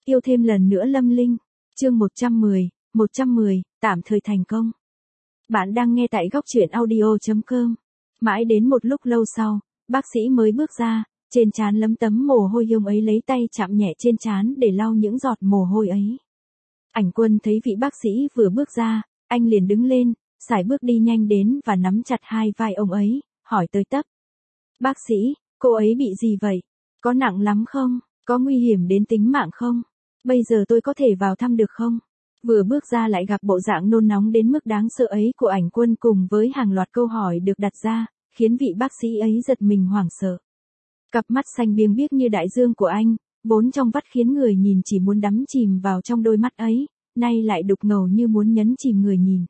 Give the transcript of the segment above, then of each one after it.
Yêu thêm lần nữa Lâm Linh. Chương 110, tạm thời thành công. Bạn đang nghe tại góc truyện audio.com. Mãi đến một lúc lâu sau, bác sĩ mới bước ra, trên trán lấm tấm mồ hôi. Ông ấy lấy tay chạm nhẹ trên trán để lau những giọt mồ hôi ấy. Ảnh Quân thấy vị bác sĩ vừa bước ra, anh liền đứng lên, sải bước đi nhanh đến và nắm chặt hai vai ông ấy, hỏi tới tấp. Bác sĩ, cô ấy bị gì vậy? Có nặng lắm không? Có nguy hiểm đến tính mạng không? Bây giờ tôi có thể vào thăm được không? Vừa bước ra lại gặp bộ dạng nôn nóng đến mức đáng sợ ấy của Ảnh Quân cùng với hàng loạt câu hỏi được đặt ra, khiến vị bác sĩ ấy giật mình hoảng sợ. Cặp mắt xanh biếc biếc như đại dương của anh, vốn trong vắt khiến người nhìn chỉ muốn đắm chìm vào trong đôi mắt ấy, nay lại đục ngầu như muốn nhấn chìm người nhìn.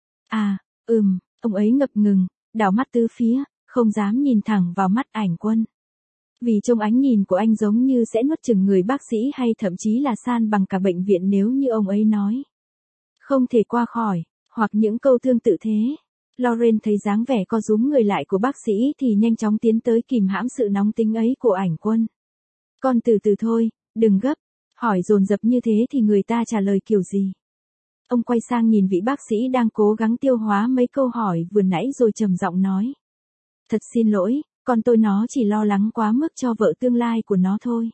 Ông ấy ngập ngừng, đảo mắt tứ phía, không dám nhìn thẳng vào mắt Ảnh Quân. Vì trong ánh nhìn của anh giống như sẽ nuốt chửng người bác sĩ hay thậm chí là san bằng cả bệnh viện nếu như ông ấy nói. Không thể qua khỏi, hoặc những câu tương tự thế. Lauren thấy dáng vẻ co rúm người lại của bác sĩ thì nhanh chóng tiến tới kìm hãm sự nóng tính ấy của Ảnh Quân. Con từ từ thôi, đừng gấp. Hỏi dồn dập như thế thì người ta trả lời kiểu gì? Ông quay sang nhìn vị bác sĩ đang cố gắng tiêu hóa mấy câu hỏi vừa nãy rồi trầm giọng nói. Thật xin lỗi, con tôi nó chỉ lo lắng quá mức cho vợ tương lai của nó thôi.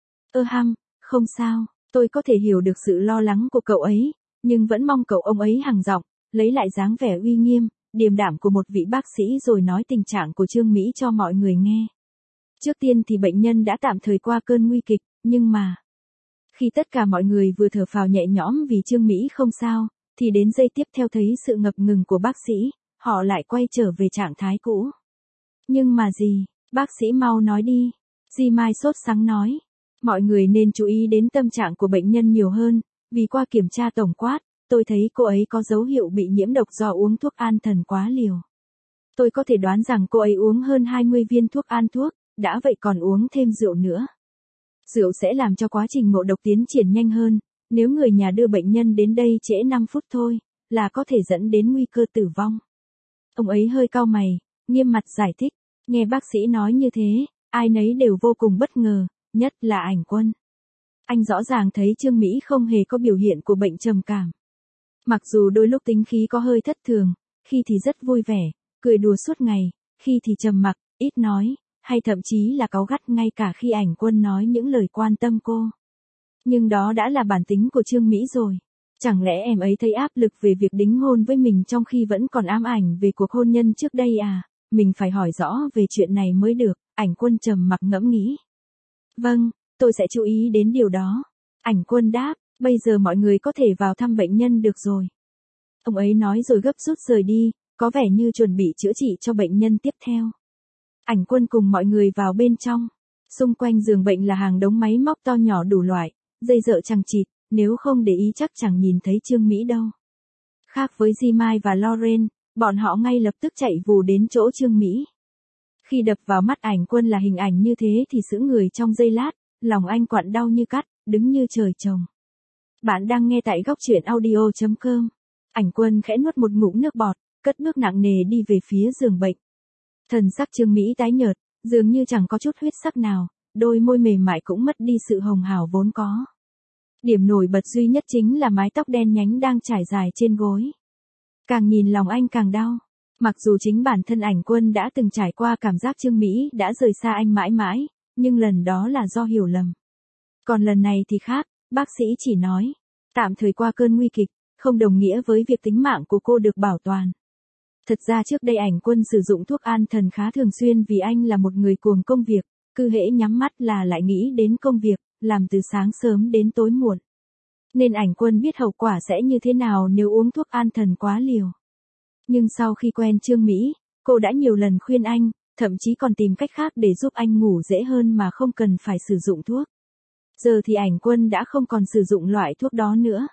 Không sao, tôi có thể hiểu được sự lo lắng của cậu ấy, nhưng vẫn mong cậu. Ông ấy hằng giọng, lấy lại dáng vẻ uy nghiêm, điềm đạm của một vị bác sĩ rồi nói tình trạng của Trương Mỹ cho mọi người nghe. Trước tiên thì bệnh nhân đã tạm thời qua cơn nguy kịch, nhưng mà... Khi tất cả mọi người vừa thở phào nhẹ nhõm vì Trương Mỹ không sao, thì đến giây tiếp theo thấy sự ngập ngừng của bác sĩ, họ lại quay trở về trạng thái cũ. Nhưng mà gì? Bác sĩ mau nói đi. Di Mai sốt sắng nói. Mọi người nên chú ý đến tâm trạng của bệnh nhân nhiều hơn, vì qua kiểm tra tổng quát, tôi thấy cô ấy có dấu hiệu bị nhiễm độc do uống thuốc an thần quá liều. Tôi có thể đoán rằng cô ấy uống hơn 20 viên thuốc an thuốc, đã vậy còn uống thêm rượu nữa. Rượu sẽ làm cho quá trình ngộ độc tiến triển nhanh hơn, nếu người nhà đưa bệnh nhân đến đây trễ 5 phút thôi, là có thể dẫn đến nguy cơ tử vong. Ông ấy hơi cau mày, nghiêm mặt giải thích, nghe bác sĩ nói như thế, ai nấy đều vô cùng bất ngờ, nhất là Ảnh Quân. Anh rõ ràng thấy Trương Mỹ không hề có biểu hiện của bệnh trầm cảm. Mặc dù đôi lúc tính khí có hơi thất thường, khi thì rất vui vẻ, cười đùa suốt ngày, khi thì trầm mặc, ít nói, hay thậm chí là cáu gắt ngay cả khi Ảnh Quân nói những lời quan tâm cô. Nhưng đó đã là bản tính của Trương Mỹ rồi. Chẳng lẽ em ấy thấy áp lực về việc đính hôn với mình trong khi vẫn còn ám ảnh về cuộc hôn nhân trước đây à? Mình phải hỏi rõ về chuyện này mới được. Ảnh Quân trầm mặc ngẫm nghĩ. Vâng, tôi sẽ chú ý đến điều đó. Ảnh Quân đáp, bây giờ mọi người có thể vào thăm bệnh nhân được rồi. Ông ấy nói rồi gấp rút rời đi, có vẻ như chuẩn bị chữa trị cho bệnh nhân tiếp theo. Ảnh Quân cùng mọi người vào bên trong. Xung quanh giường bệnh là hàng đống máy móc to nhỏ đủ loại, dây dợ chằng chịt, nếu không để ý chắc chẳng nhìn thấy Trương Mỹ đâu. Khác với Di Mai và Lauren, bọn họ ngay lập tức chạy vù đến chỗ Trương Mỹ. Khi đập vào mắt Ảnh Quân là hình ảnh như thế thì sững người trong giây lát, lòng anh quặn đau như cắt, đứng như trời trồng. Bạn đang nghe tại góc truyện audio.com. Ảnh Quân khẽ nuốt một ngụm nước bọt, cất bước nặng nề đi về phía giường bệnh. Thần sắc Trương Mỹ tái nhợt, dường như chẳng có chút huyết sắc nào, đôi môi mềm mại cũng mất đi sự hồng hào vốn có. Điểm nổi bật duy nhất chính là mái tóc đen nhánh đang trải dài trên gối. Càng nhìn lòng anh càng đau. Mặc dù chính bản thân Ảnh Quân đã từng trải qua cảm giác Trương Mỹ đã rời xa anh mãi mãi, nhưng lần đó là do hiểu lầm. Còn lần này thì khác, bác sĩ chỉ nói, tạm thời qua cơn nguy kịch, không đồng nghĩa với việc tính mạng của cô được bảo toàn. Thật ra trước đây Ảnh Quân sử dụng thuốc an thần khá thường xuyên vì anh là một người cuồng công việc, cứ hễ nhắm mắt là lại nghĩ đến công việc, làm từ sáng sớm đến tối muộn. Nên Ảnh Quân biết hậu quả sẽ như thế nào nếu uống thuốc an thần quá liều. Nhưng sau khi quen Trương Mỹ, cô đã nhiều lần khuyên anh, thậm chí còn tìm cách khác để giúp anh ngủ dễ hơn mà không cần phải sử dụng thuốc. Giờ thì Ảnh Quân đã không còn sử dụng loại thuốc đó nữa.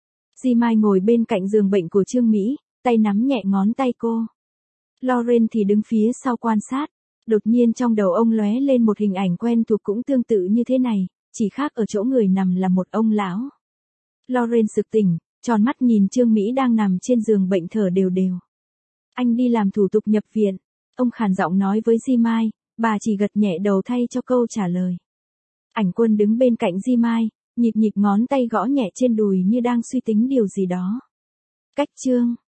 Di Mai ngồi bên cạnh giường bệnh của Trương Mỹ, tay nắm nhẹ ngón tay cô. Lauren thì đứng phía sau quan sát. Đột nhiên trong đầu ông lóe lên một hình ảnh quen thuộc cũng tương tự như thế này, chỉ khác ở chỗ người nằm là một ông lão. Lauren sực tỉnh, tròn mắt nhìn Trương Mỹ đang nằm trên giường bệnh thở đều đều. Anh đi làm thủ tục nhập viện. Ông khàn giọng nói với Di Mai, bà chỉ gật nhẹ đầu thay cho câu trả lời. Ảnh Quân đứng bên cạnh Di Mai, Nhịp nhịp ngón tay gõ nhẹ trên đùi như đang suy tính điều gì đó. Cách chương.